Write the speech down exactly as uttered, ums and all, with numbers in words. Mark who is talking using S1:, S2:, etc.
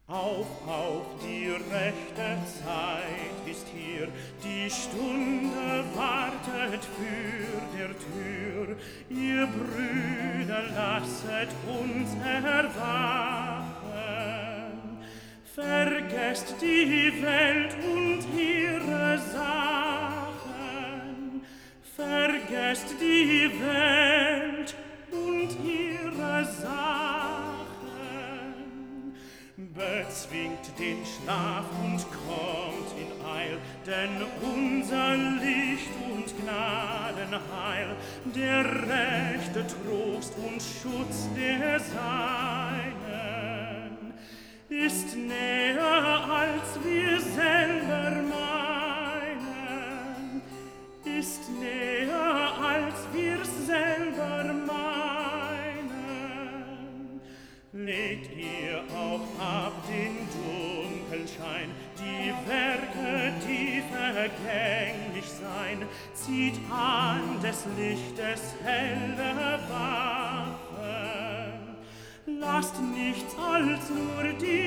S1: Auf, auf, die rechte Zeit ist hier, die Stunde wartet für der Tür. Ihr Brüder, lasset uns erwachen. Vergesst die Welt und ihre Sachen. Vergesst die Welt und ihre Sachen. Bezwingt den Schlaf und kommt in Eil, denn unser Licht und Gnadenheil, der rechte Trost und Schutz der Seinen, ist näher, als wir selber meinen, ist näher, als wir selber meinen. Legt ihr auch ab den Dunkelschein, die Werke, die vergänglich sein, zieht an des Lichtes helle Waffen. Lasst nichts als nur die